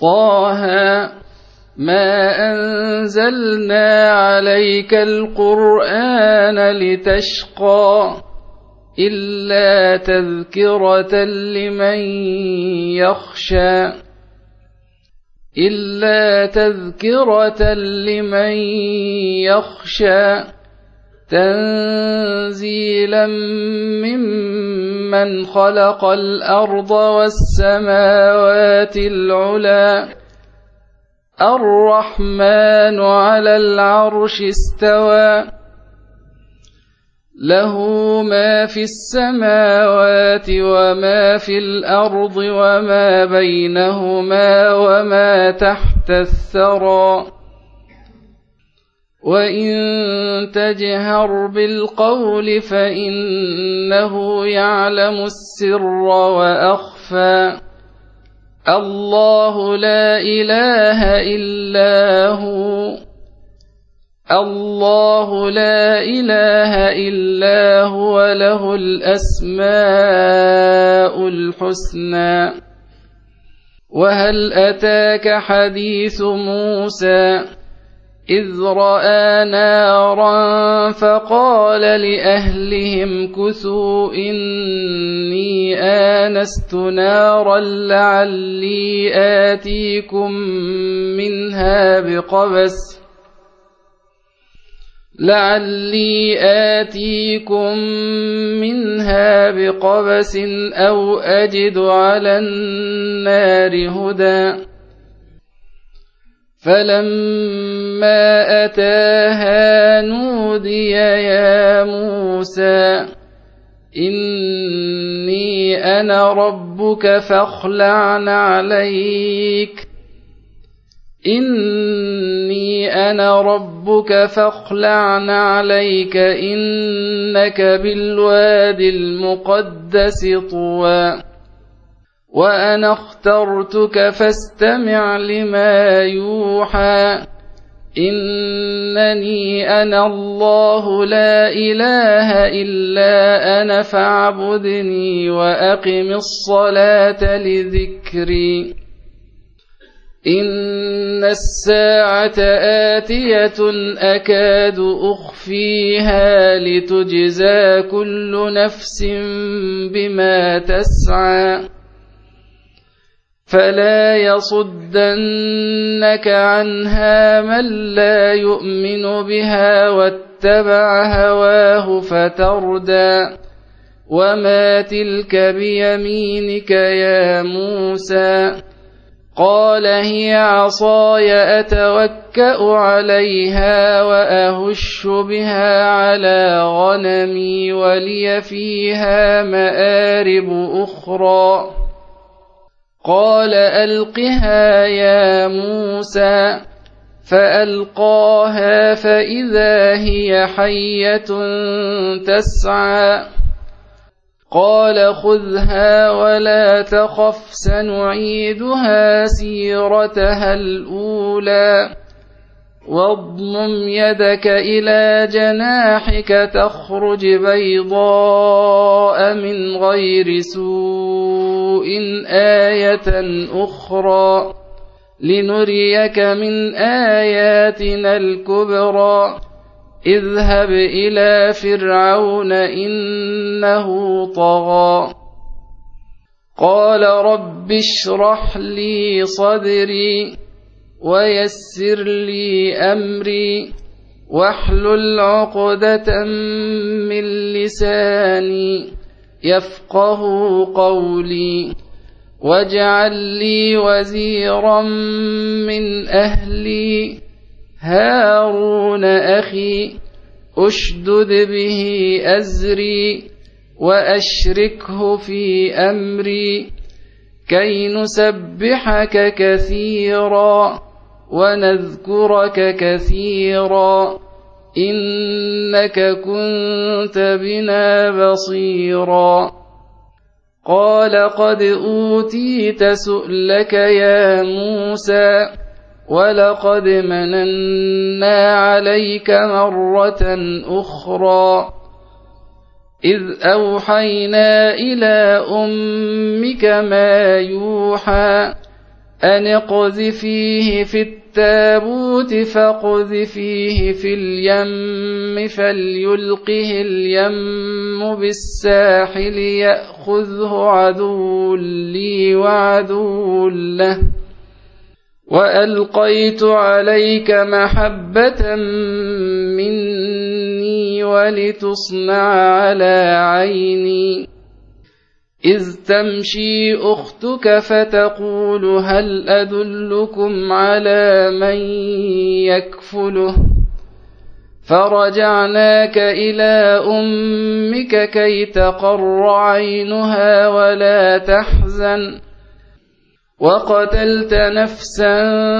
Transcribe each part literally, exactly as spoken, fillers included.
طه ما أنزلنا عليك القرآن لتشقى إلا تذكرة لمن يخشى إلا تذكرة لمن يخشى تنزيلا ممن خلق الأرض والسماوات العلى الرحمن على العرش استوى له ما في السماوات وما في الأرض وما بينهما وما تحت الثرى وإن تجهر بالقول فإنه يعلم السر وأخفى الله لا إله إلا هو الله لا إله إلا هو له الأسماء الحسنى وهل أتاك حديث موسى إذ رأى نارا فقال لأهلهم كثوا إني آنست نارا لعلي آتيكم منها بقبس لعلي آتيكم منها بقبس أو أجد على النار هدى فلما أتاها نودي يا موسى إني أنا ربك فاخلع نعليك إني أنا ربك فاخلع نعليك إنك بالواد المقدس طوى وأنا اخترتك فاستمع لما يوحى إنني أنا الله لا إله إلا أنا فاعبدني وأقم الصلاة لذكري إن الساعة آتية أكاد أخفيها لتجزى كل نفس بما تسعى فلا يصدنك عنها من لا يؤمن بها واتبع هواه فتردى وما تلك بيمينك يا موسى قال هي عصاي أتوكأ عليها وأهش بها على غنمي ولي فيها مآرب أخرى قال ألقها يا موسى فألقاها فإذا هي حية تسعى قال خذها ولا تخف سنعيدها سيرتها الأولى واضمم يدك إلى جناحك تخرج بيضاء من غير سوء آية أخرى لنريك من آياتنا الكبرى اذهب إلى فرعون إنه طغى قال رب اشرح لي صدري ويسر لي أمري واحلل عقدة من لساني يفقه قولي واجعل لي وزيرا من أهلي هارون أخي أشدد به أزري وأشركه في أمري كي نسبحك كثيرا ونذكرك كثيرا إنك كنت بنا بصيرا قال قد أوتيت سؤلك يا موسى ولقد مننا عليك مرة أخرى إذ أوحينا إلى أمك ما يوحى أن اقذفيه في التابوت فاقذفيه في اليم فليلقه اليم بالساحل يأخذه عدو لي وعدو له وألقيت عليك محبة مني ولتصنع على عيني إذ تمشي أختك فتقول هل أدلكم على من يكفله فرجعناك إلى أمك كي تقر عينها ولا تحزن وقتلت نفسا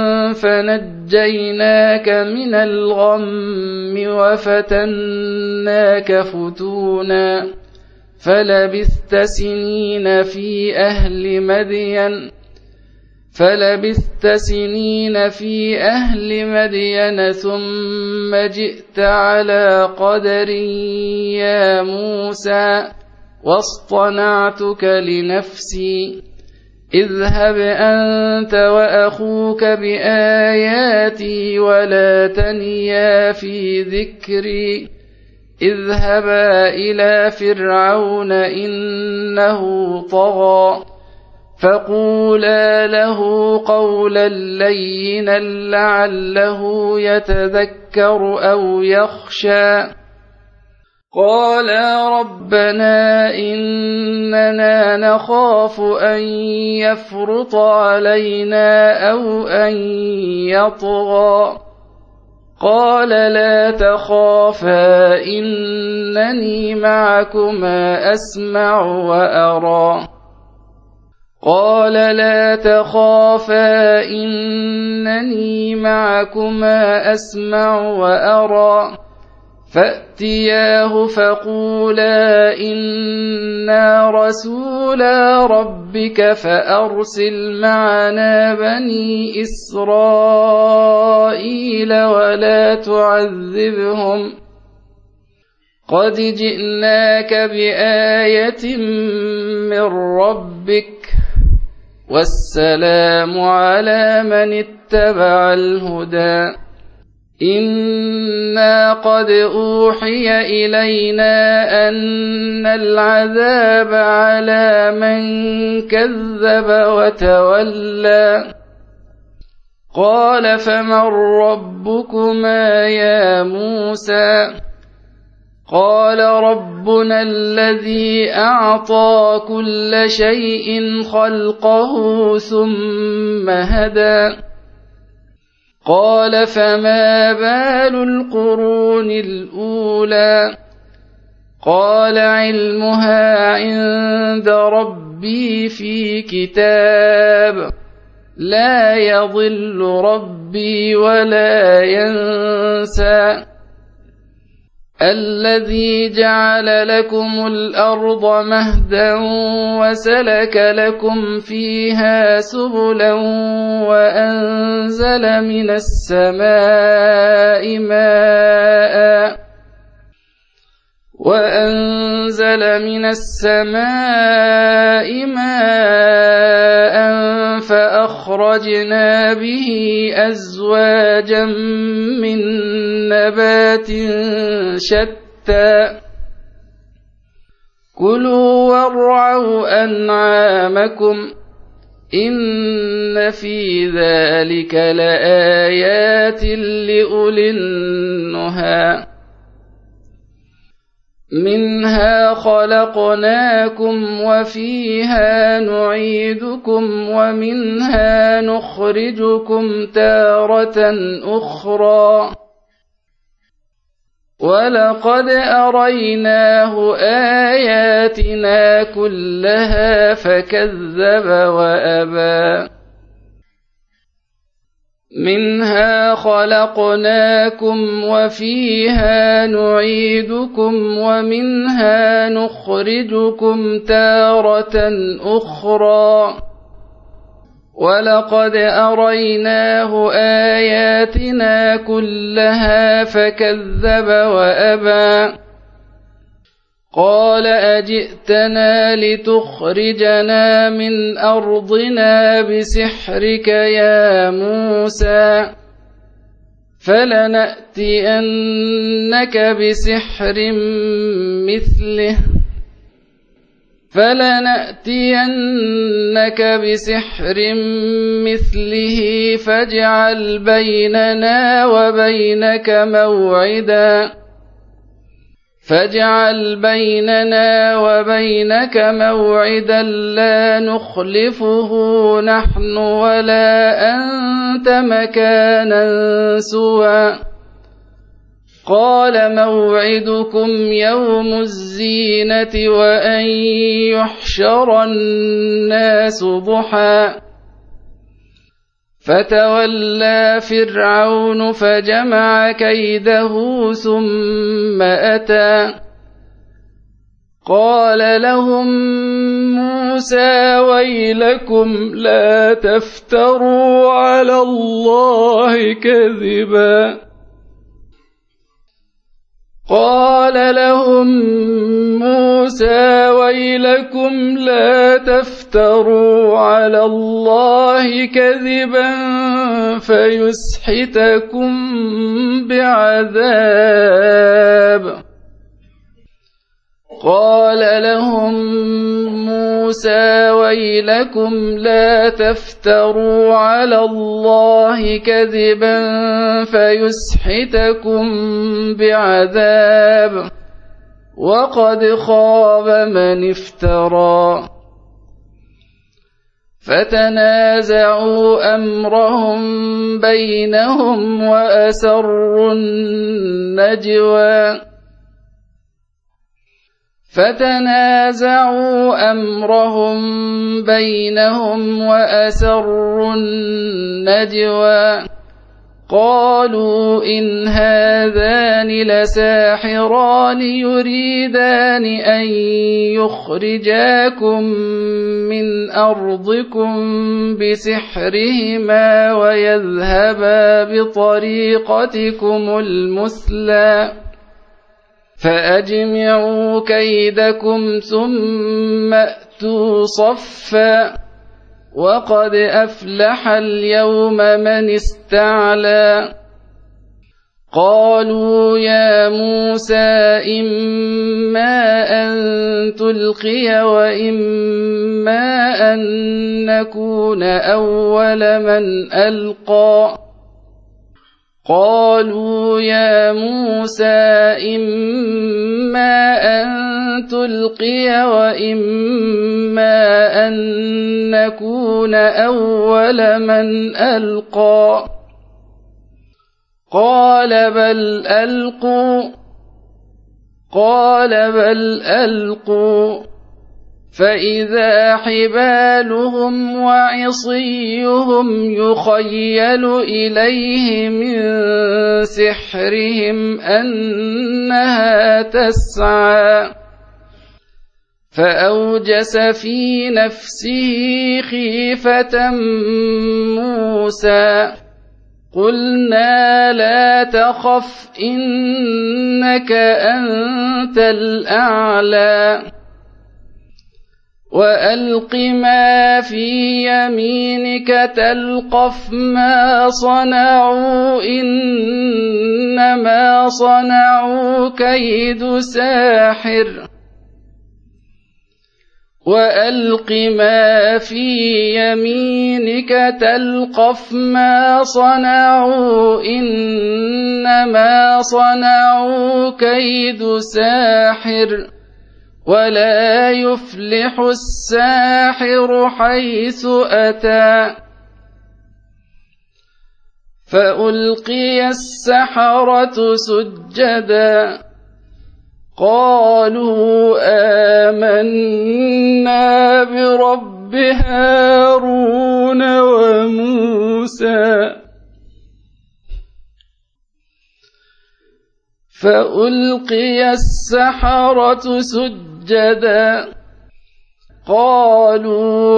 فنجيناك من الغم وفتناك فتونا فلبثت سنين في أهل مدين فلبثت سنين في أهل مدين ثم جئت على قدر يا موسى واصطنعتك لنفسي اذهب أنت وأخوك بآياتي ولا تنيا في ذكري اذهبا إلى فرعون إنه طغى فقولا له قولا لينا لعله يتذكر أو يخشى قالا ربنا إننا نخاف أن يفرط علينا أو أن يطغى قال لا تخافا إنني معكما أسمع وأرى قال لا تخافا إنني معكما أسمع وأرى فأتياه فقولا إنا رسولا ربك فأرسل معنا بني إسرائيل ولا تعذبهم قد جئناك بآية من ربك والسلام على من اتبع الهدى إنا قد أوحي إلينا أن العذاب على من كذب وتولى قال فمن ربكما يا موسى قال ربنا الذي أعطى كل شيء خلقه ثم هدى قال فما بال القرون الأولى قال علمها عند ربي في كتاب لا يضل ربي ولا ينسى الذي جعل لكم الأرض مهدا وسلك لكم فيها سبلا وأنزل من السماء ماء وأنزل من السماء ماء فأخرجنا به أزواجا من نبات شتى كلوا وارعوا أنعامكم إن في ذلك لآيات لأولي النهى منها خلقناكم وفيها نعيدكم ومنها نخرجكم تارة أخرى ولقد أريناه آياتنا كلها فكذب وأبى منها خلقناكم وفيها نعيدكم ومنها نخرجكم تارة أخرى ولقد أريناه آياتنا كلها فكذب وأبى قال أجئتنا لتخرجنا من أرضنا بسحرك يا موسى فلنأتينك بسحر مثله فلنأتينك بسحر مثله فاجعل بيننا وبينك موعدا فاجعل بيننا وبينك موعدا لا نخلفه نحن ولا أنت مكانا سوى قال موعدكم يوم الزينة وأن يحشر الناس ضحى فتولى فرعون فجمع كيده ثم أتى قال لهم موسى ويلكم لا تفتروا على الله كذبا قال لهم موسى ويلكم لا تفتروا على الله كذبا فيسحتكم بعذاب قال لهم موسى ويلكم لا تفتروا على الله كذبا فيسحتكم بعذاب وقد خاب من افترى فتنازعوا أمرهم بينهم وأسروا النجوى فتنازعوا أمرهم بينهم وأسروا النجوى قالوا إن هذان لساحران يريدان أن يخرجاكم من أرضكم بسحرهما ويذهبا بطريقتكم المثلى فأجمعوا كيدكم ثم أتوا صفا وقد أفلح اليوم من استعلى قالوا يا موسى إما أن تلقي وإما أن نكون أول من ألقى قالوا يا موسى إما أن تلقي وإما أن نكون أول من ألقى قال بل ألقوا قال بل ألقوا فإذا حبالهم وعصيهم يخيل إليه من سحرهم أنها تسعى فأوجس في نفسه خيفة موسى قلنا لا تخف إنك أنت الأعلى وألق ما في يمينك تلقف ما صنعوا إنما صنعوا كيد ساحر وألق ما في يمينك تلقف ما صنعوا إنما صنعوا كيد ساحر ولا يفلح الساحر حيث أتى فألقي السحرة سجدا قالوا آمنا برب هارون وموسى فألقي السحرة سجدا قالوا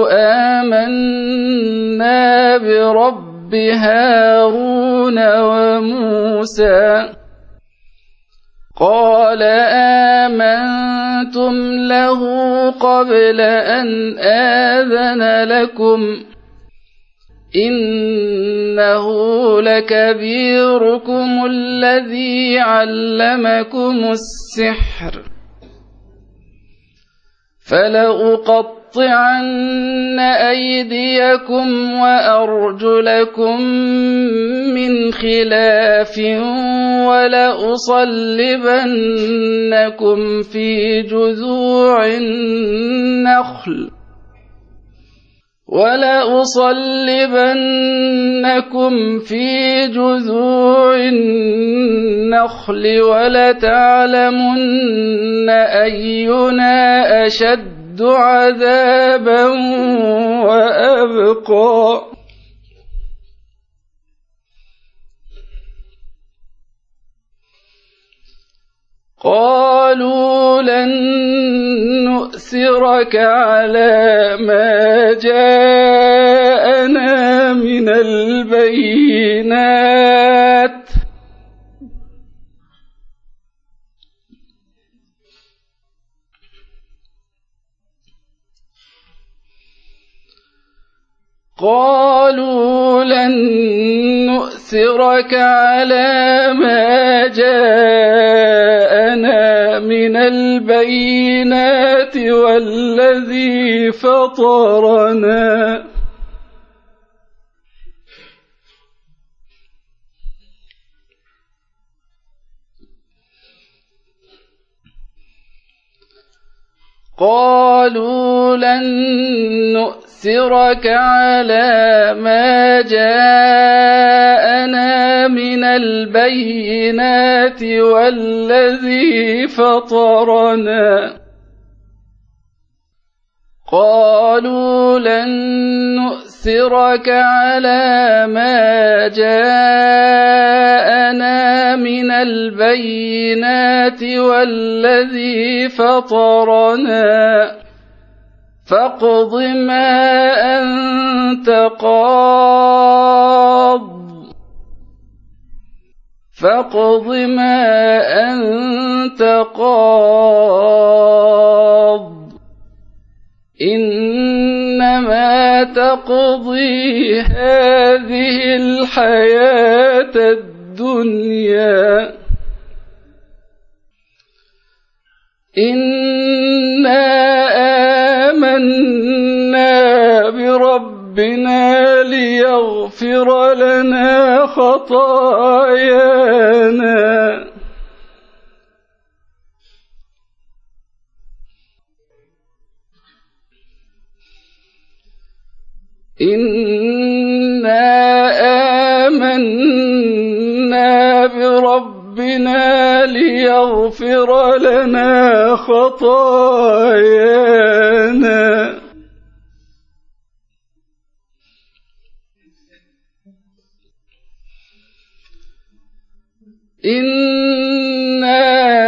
آمنا برب هارون وموسى قال آمنتم له قبل أن آذن لكم إنه لكبيركم الذي علمكم السحر فلأقطعن أيديكم وأرجلكم من خلاف ولأصلبنكم في جذوع النخل ولأصلبنكم في جذوع النخل ولتعلمن أينا أشد عذابا وأبقى قالوا لن نؤثرك على ما جاءنا من البينات قالوا لن نؤثرك على ما جاءنا من البينات والذي فطرنا قالوا لن نؤثرك على ما جاءنا من البينات والذي فطرنا قالوا لن نؤثرك على ما جاءنا من البينات والذي فطرنا فاقض ما أنت قاض فاقض ما أنت قاض إنما تقضي هذه الحياة الدنيا إنا آمنا بربنا ليغفر لنا خطايانا إنا آمنا بربنا ليغفر لنا خطايانا إنا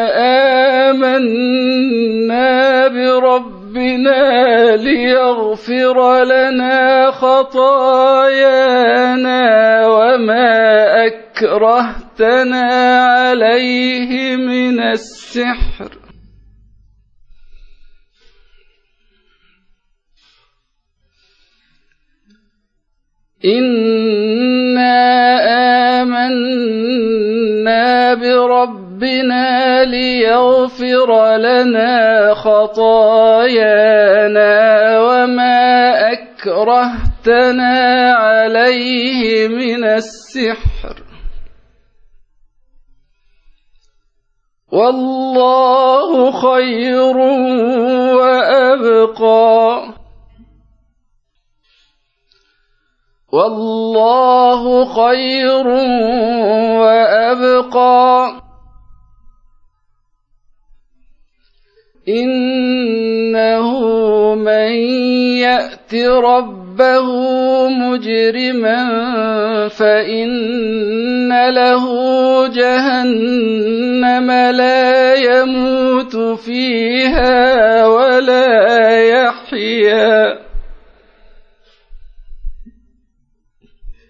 آمنا بربنا ليغفر لنا خطايانا وما أكرهتنا عليه من السحر إنا آمنا بربنا ليغفر لنا خطايانا وما أكرهتنا عليه من السحر والله خير وأبقى والله خير وأبقى إنه من يأت ربه مجرما فإن له جهنم لا يموت فيها ولا يحيا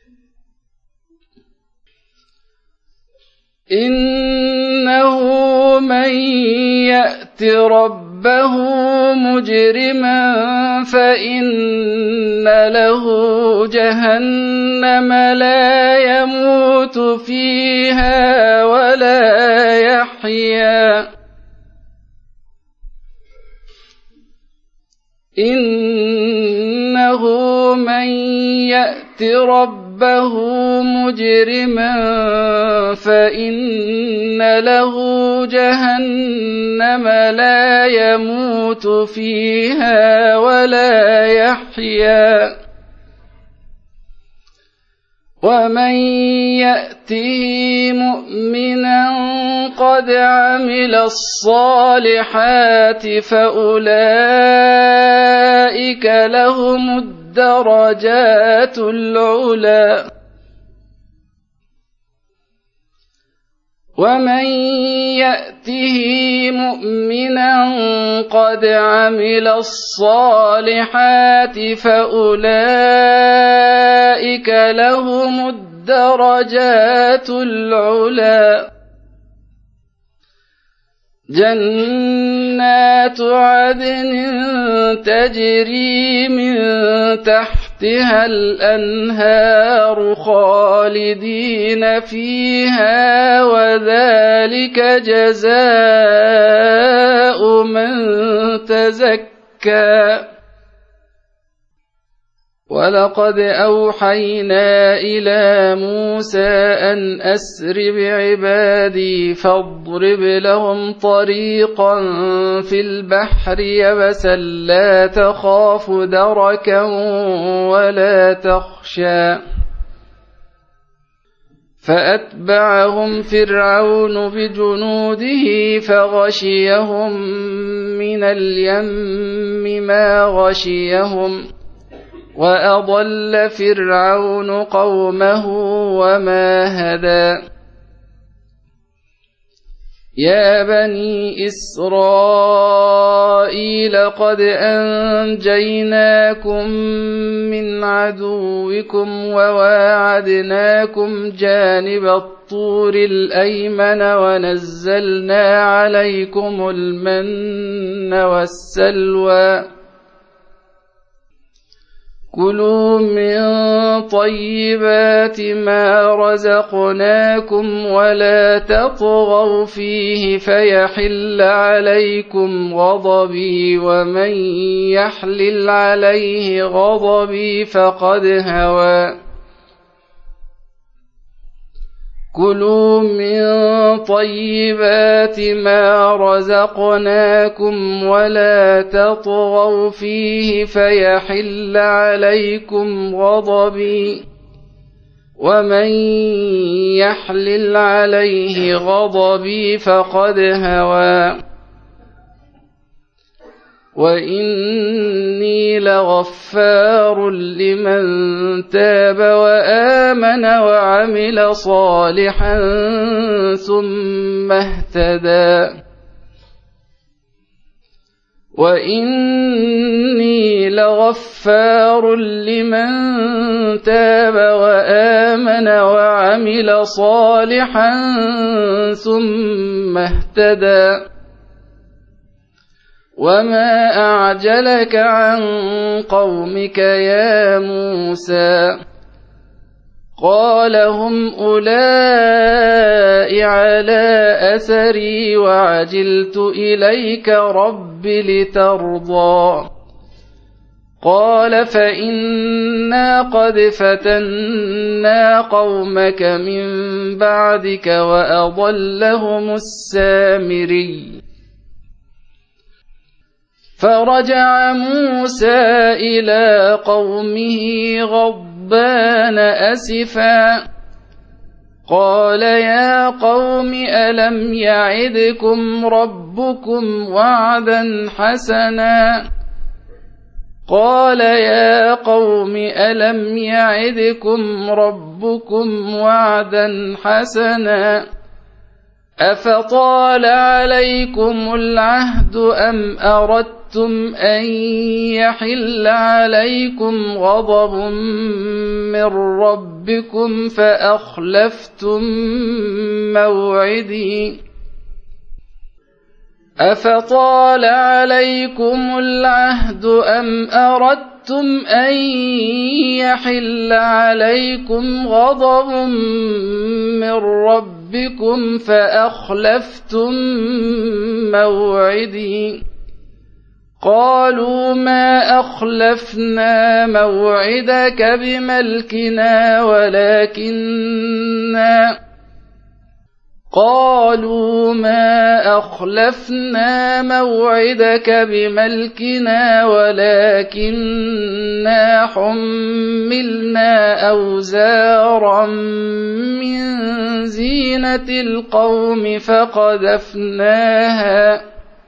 إنه من يأت ربه مجرما فإن له جهنم لا يموت فيها ولا يحيا إنه من يأت ربه مجرما فإن له جهنم لا يموت فيها ولا يحيا ومن يأته مؤمنا قد عمل الصالحات فأولئك لهم الدرجات العلى ومن يأته مؤمنا قد عمل الصالحات فأولئك لهم الدرجات العلى جنات عدن تجري من تحتها الأنهار خالدين فيها وذلك جزاء من تزكى ولقد أوحينا إلى موسى أن أسر بعبادي فاضرب لهم طريقا في البحر يبسا لا تخاف دركا ولا تخشى فأتبعهم فرعون بجنوده فغشيهم من اليم ما غشيهم وأضل فرعون قومه وما هدى يا بني إسرائيل قد أنجيناكم من عدوكم وواعدناكم جانب الطور الأيمن ونزلنا عليكم المن والسلوى كلوا من طيبات ما رزقناكم ولا تطغوا فيه فيحل عليكم غضبي ومن يحلل عليه غضبي فقد هوى كلوا من طيبات ما رزقناكم ولا تطغوا فيه فيحل عليكم غضبي ومن يحلل عليه غضبي فقد هوى وإني لغفار لمن تاب وآمن وعمل صالحا ثم اهتدى وإني لغفار لمن تاب وآمن وعمل صالحا ثم اهتدى وما أعجلك عن قومك يا موسى قال هم أولئك على أثري وعجلت إليك رب لترضى قال فإنا قد فتنا قومك من بعدك وأضلهم السامري فرجع موسى إلى قومه غضبان أسفا قال يا قوم ألم يعدكم ربكم وعدا حسنا قال يا قوم ألم يعدكم ربكم وعدا حسنا أفطال عليكم العهد أم أردتم أن يحل عليكم غضب من ربكم فأخلفتم موعدي أفطال عليكم العهد أم أردتم أن يحل عليكم غضب من ربكم فأخلفتم موعدي قالوا ما أخلفنا موعدك بملكنا ولكننا قالوا ما أخلفنا موعدك بملكنا ولكننا حملنا أوزارا من زينة القوم فقذفناها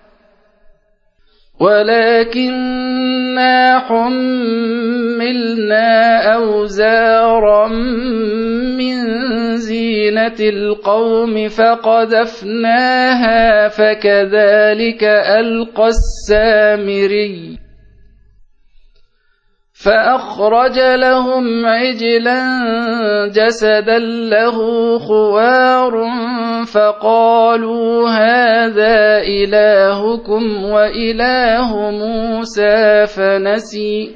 ولكننا حملنا أوزارا من زينة القوم فقذفناها فكذلك ألقى السامري فأخرج لهم عجلا جسدا له خوار فقالوا هذا إلهكم وإله موسى فنسي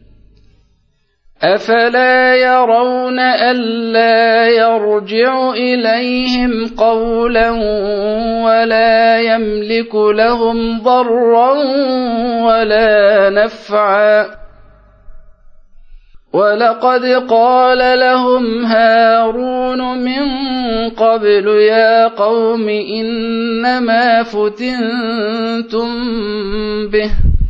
أفلا يرون ألا يرجع إليهم قولا ولا يملك لهم ضرا ولا نفعا ولقد قال لهم هارون من قبل يا قوم إنما فتنتم به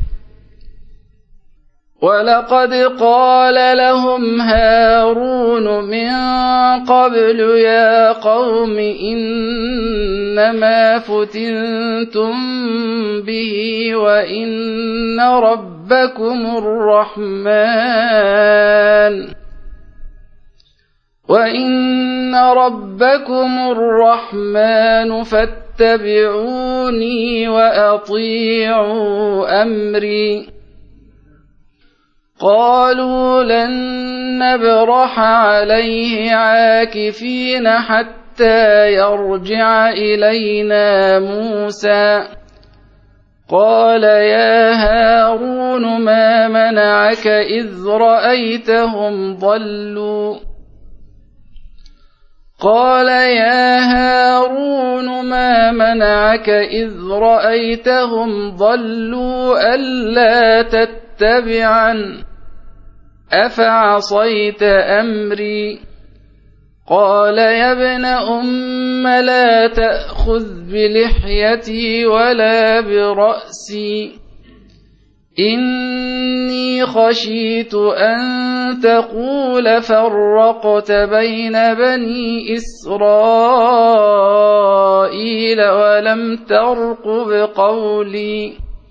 ولقد قال لهم هارون من قبل يا قوم إنما فتنتم به وإن ربكم الرحمن وإن ربكم الرحمن فاتبعوني وأطيعوا أمري قالوا لن نبرح عليه عاكفين حتى يرجع إلينا موسى قال يا هارون ما منعك إذ رأيتهم ضلوا قال يا هارون ما منعك إذ رأيتهم ضلوا ألا تتبعن أفعصيت أمري قال يا ابن أم لا تأخذ بلحيتي ولا برأسي إني خشيت أن تقول فرقت بين بني إسرائيل ولم ترقب قولي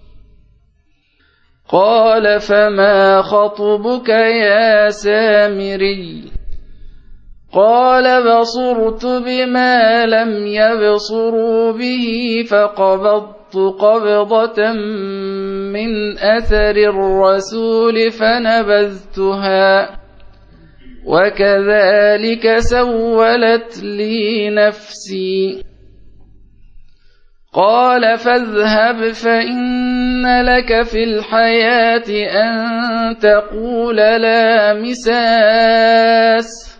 قال فما خطبك يا سامري قال بصرت بما لم يبصروا به فقبضت قبضة من أثر الرسول فنبذتها وكذلك سولت لي نفسي قال فاذهب فإن لك في الحياة أن تقول لا مساس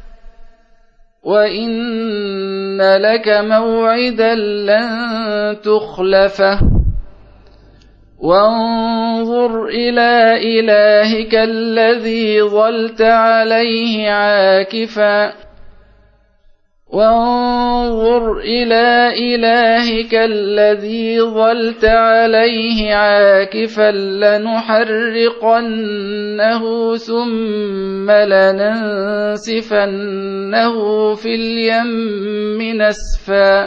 وإن لك موعدا لن تخلفه وانظر إلى إلهك الذي ظلت عليه عاكفا وانظر إلى إلهك الذي ظلت عليه عاكفا لنحرقنه ثم لننسفنه في اليم نسفا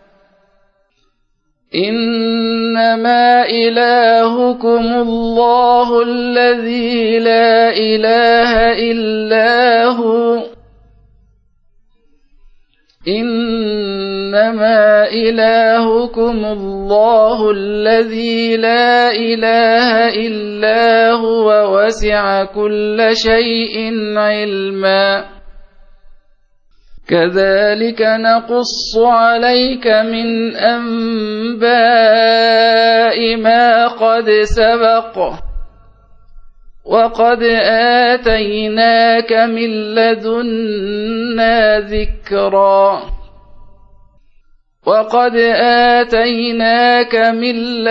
إنما إلهكم الله الذي لا إله إلا هو إنما إلهكم الله الذي لا إله إلا هو وسع كل شيء علما كذلك نقص عليك من أنباء ما قد سبق وقد آتيناك من لدنا ذكرا وقد آتيناك من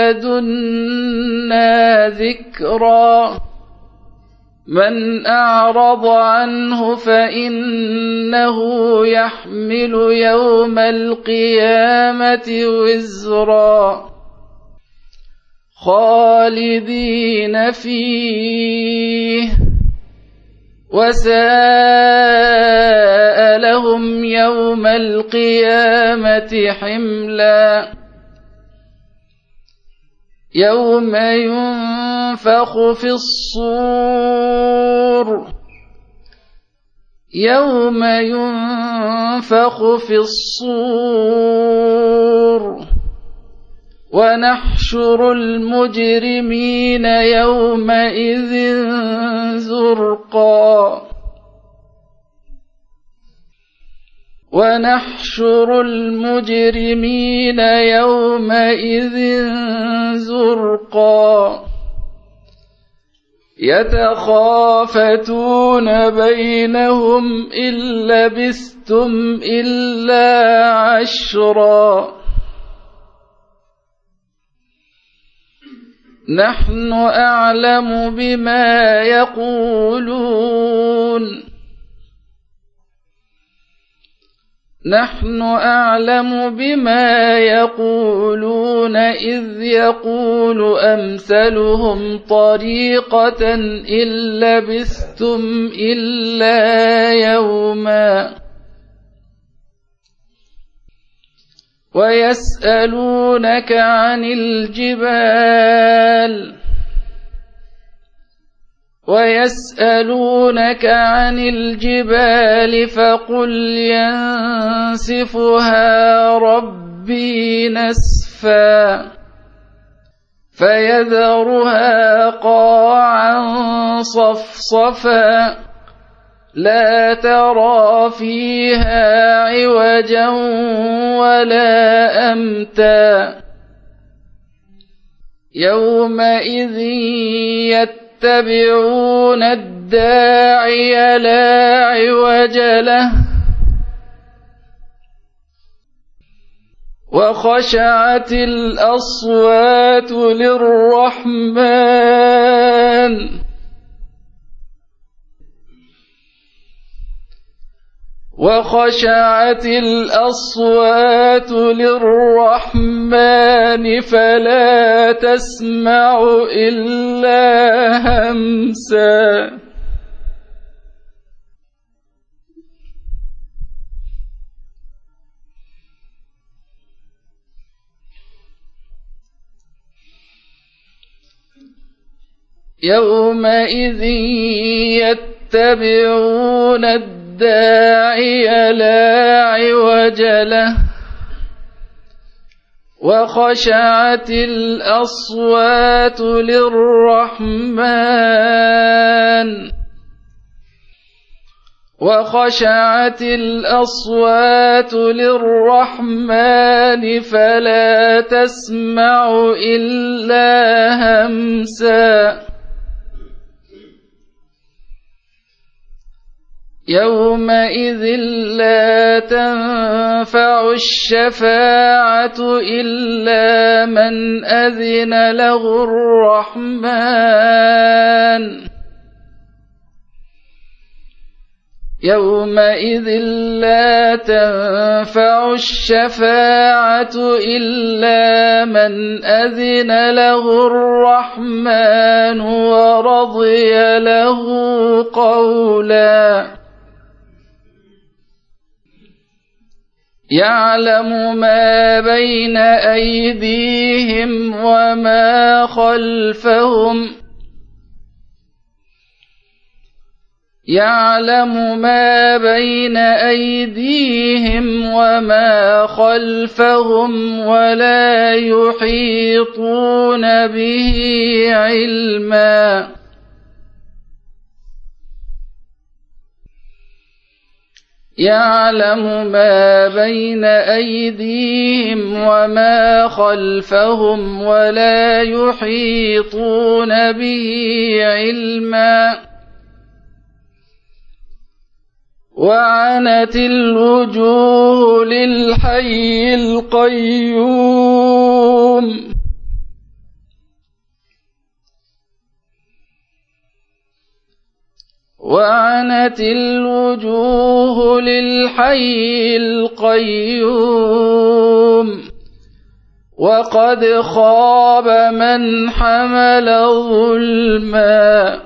لدنا ذكرا من أعرض عنه فإنه يحمل يوم القيامة وزرا خالدين فيه وساء لهم يوم القيامة حملا يوم ينفخ في الصور يوم ينفخ في الصور ونحشر المجرمين يومئذ زرقا ونحشر المجرمين يومئذ زرقا يتخافتون بينهم إن لبثتم إلا عشرا نحن أعلم بما يقولون نحن أعلم بما يقولون إذ يقول أمثلهم طريقة إن لبثتم إلا يوما ويسألونك عن الجبال ويسألونك عن الجبال فقل ينسفها ربي نسفا فيذرها قاعا صفصفا لا ترى فيها عوجا ولا أمتا يومئذ يتبعون الداعي لا عوج له وخشعت الأصوات للرحمن وخشعت الأصوات للرحمن فلا تسمع إلا همسا يومئذ يتبعون الداعي لا عوج له وخشعت الأصوات للرحمن وخشعت الأصوات للرحمن فلا تسمع إلا همسا يومئذ لا تنفع الشفاعة إلا من أذن له الرحمن يومئذ لا تنفع الشفاعة إلا من أذن له الرحمن ورضي له قولا يعلم ما بين أيديهم وما خلفهم يعلم ما بين أيديهم وما خلفهم ولا يحيطون به علما يعلم ما بين أيديهم وما خلفهم ولا يحيطون به علما وعنت الوجوه للحي القيوم وعنت الوجوه للحي القيوم وقد خاب من حمل ظلما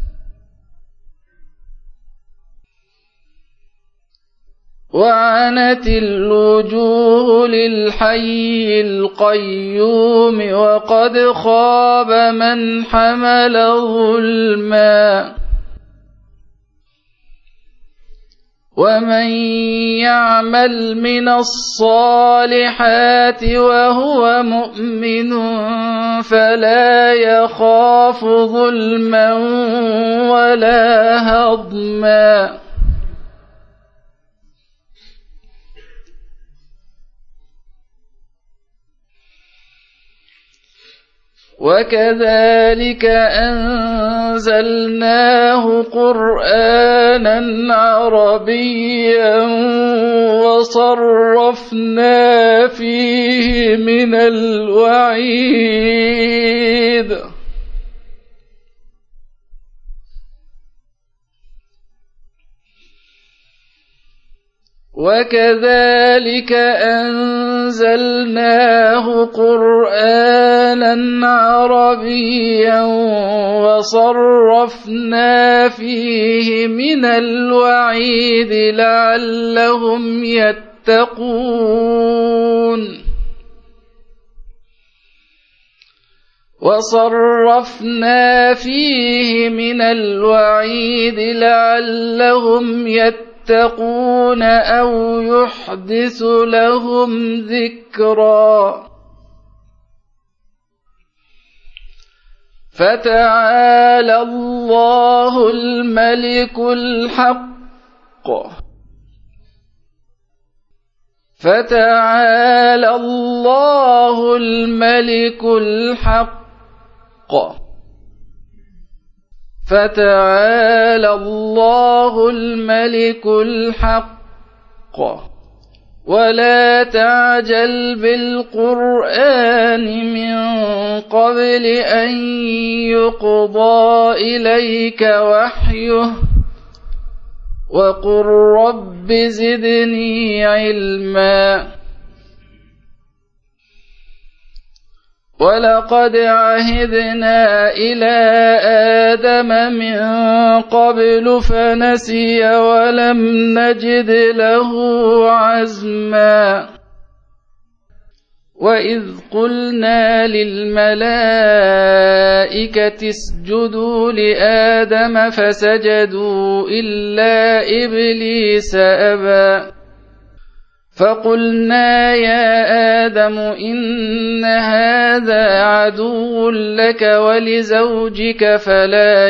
وعنت الوجوه للحي القيوم وقد خاب من حمل ظلما ومن يعمل من الصالحات وهو مؤمن فلا يخاف ظلما ولا هضما وكذلك أنزلناه قرآنا عربيا وصرفنا فيه من الوعيد وكذلك أنزلناه قرآنا عربيا وصرفنا فيه من الوعيد لعلهم يتقون وصرفنا فيه من الوعيد لعلهم يتقون يتقون أو يحدث لهم ذكرا فتعالى الله الملك الحق فتعالى الله الملك الحق فتعالى الله الملك الحق ولا تعجل بالقرآن من قبل أن يقضى إليك وحيه وقل رب زدني علما ولقد عهدنا إلى آدم من قبل فنسي ولم نجد له عزما وإذ قلنا للملائكة اسجدوا لآدم فسجدوا إلا إبليس أبى فقلنا يا آدم إن هذا عدو لك ولزوجك فلا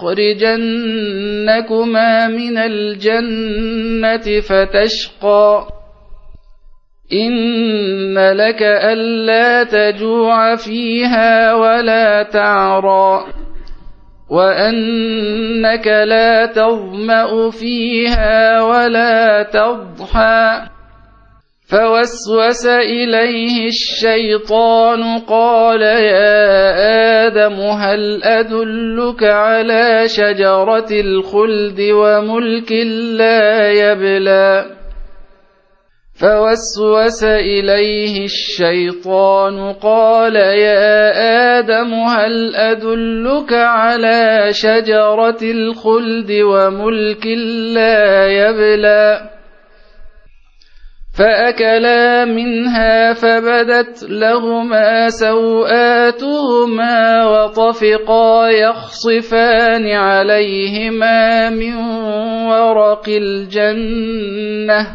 يخرجنكما من الجنة فتشقى إن لك ألا تجوع فيها ولا تعرى وأنك لا تظمأ فيها ولا تضحى فوسوس إليه الشيطان قال يا آدم هل أدلك على شجرة الخلد وملك لا يبلى فوسوس إليه الشيطان قال يا آدم هل أدلك على شجرة الخلد وملك لا يبلى فأكلا منها فبدت لهما سوآتهما وطفقا يخصفان عليهما من ورق الجنة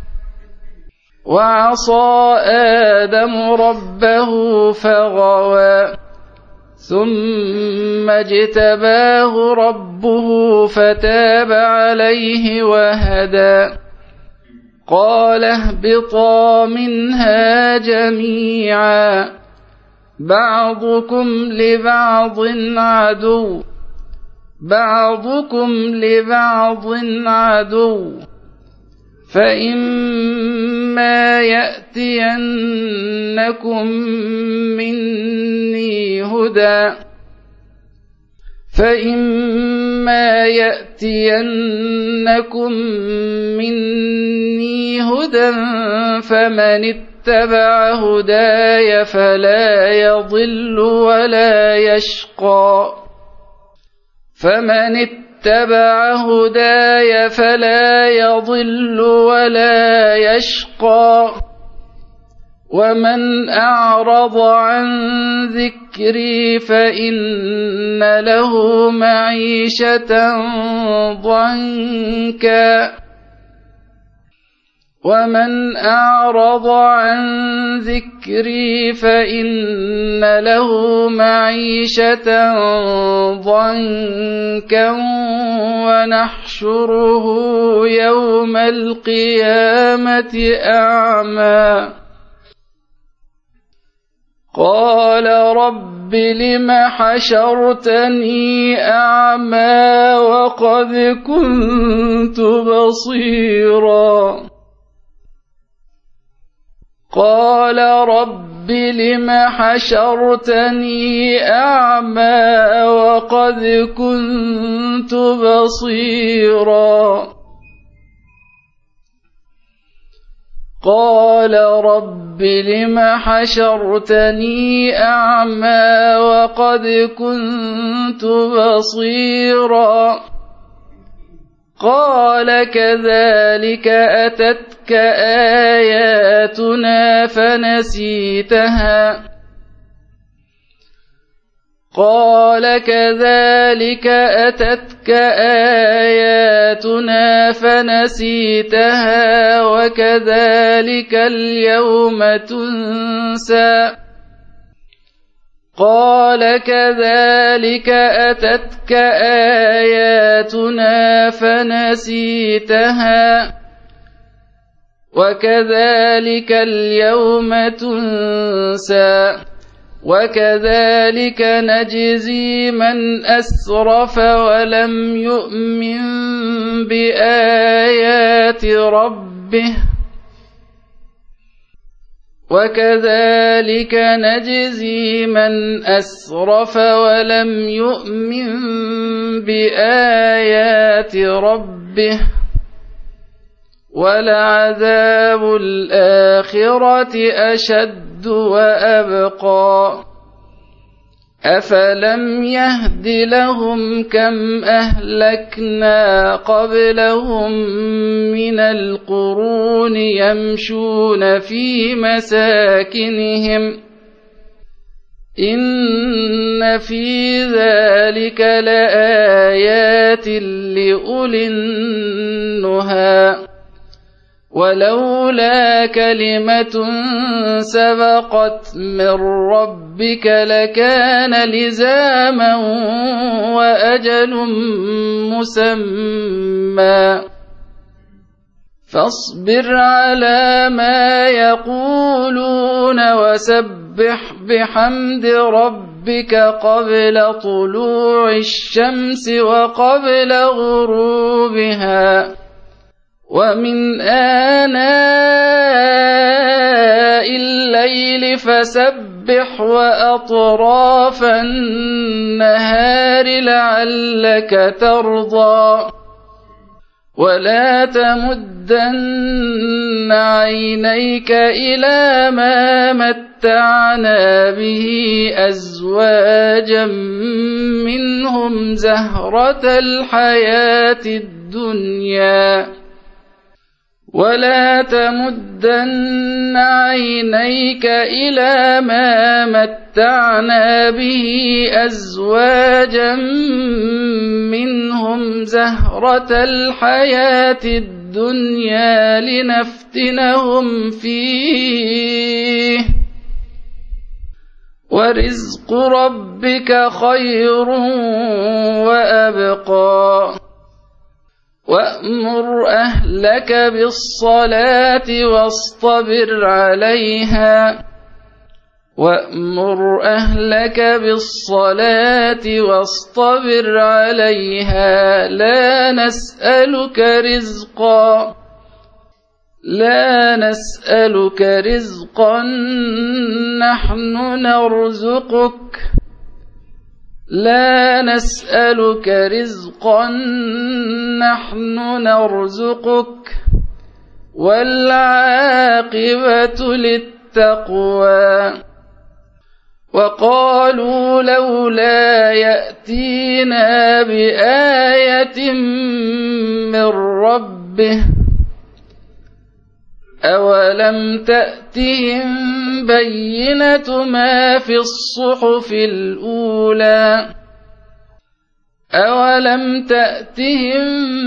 وعصى آدم ربه فغوى ثم اجتباه ربه فتاب عليه وهدى قال اهبطا منها جميعا بعضكم لبعض عدو بعضكم لبعض عدو فإما يأتينكم مني هدى فإما يأتينكم مني هدى فمن اتبع هداي فلا يضل ولا يشقى فمن اتبع هداي فلا يضل ولا يشقى ومن أعرض عن ذكري فإن له معيشة ضنكا ومن أعرض عن ذكري فإن له معيشة ضنكا ونحشره يوم القيامة أعمى قال رب لم حشرتني أعمى وقد كنت بصيرا قال رب لم حشرتني أعمى وقد كنت بصيرا قال رب لم حشرتني أعمى وقد كنت بصيرا قال كذلك أتتك آياتنا فنسيتها قال كذلك أتتك آياتنا فنسيتها وكذلك اليوم تنسى قال كذلك أتتك آياتنا فنسيتها وكذلك اليوم تنسى وكذلك نجزي من أسرف ولم يؤمن بآيات ربه وكذلك نجزي من أسرف ولم يؤمن بآيات ربه ولعذاب الآخرة أشد وأبقى أفلم يهد لهم كم أهلكنا قبلهم من القرون يمشون في مساكنهم إن في ذلك لآيات لأولي النهى ولولا كلمة سبقت من ربك لكان لزاما وأجل مسمى فاصبر على ما يقولون وسبح بحمد ربك قبل طلوع الشمس وقبل غروبها ومن آناء الليل فسبح وأطراف النهار لعلك ترضى ولا تمدن عينيك إلى ما متعنا به أزواجا منهم زهرة الحياة الدنيا ولا تمدن عينيك إلى ما متعنا به أزواجا منهم زهرة الحياة الدنيا لنفتنهم فيه ورزق ربك خير وأبقى وأمر أهلك بالصلاة واصطبر عليها وأمر أهلك بالصلاة واصطبر عليها لا نسألك رزقا لا نسألك رزقا نحن نرزقك لا نسألك رزقا نحن نرزقك والعاقبة للتقوى وقالوا لولا يأتينا بآية من ربه أولم تأتهم بينة ما في الصحف الأولى أولم تأتهم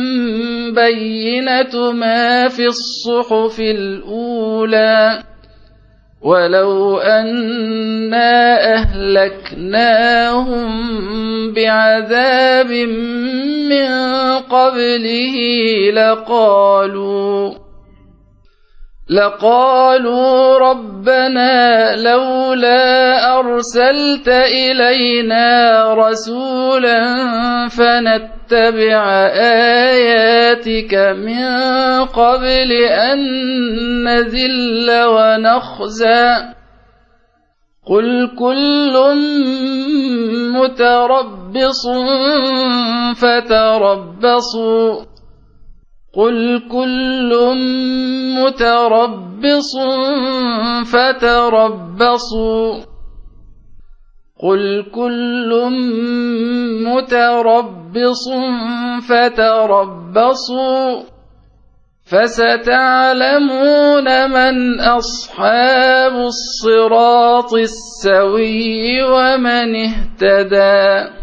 بينة ما في الصحف الأولى ولو أنا أهلكناهم بعذاب من قبله لقالوا لقالوا ربنا لولا أرسلت إلينا رسولا فنتبع آياتك من قبل أن نذل ونخزى قل كل متربص فتربصوا قل كل متربص فتربصوا قل كل متربص فتربصوا فستعلمون من أصحاب الصراط السوي ومن اهتدى.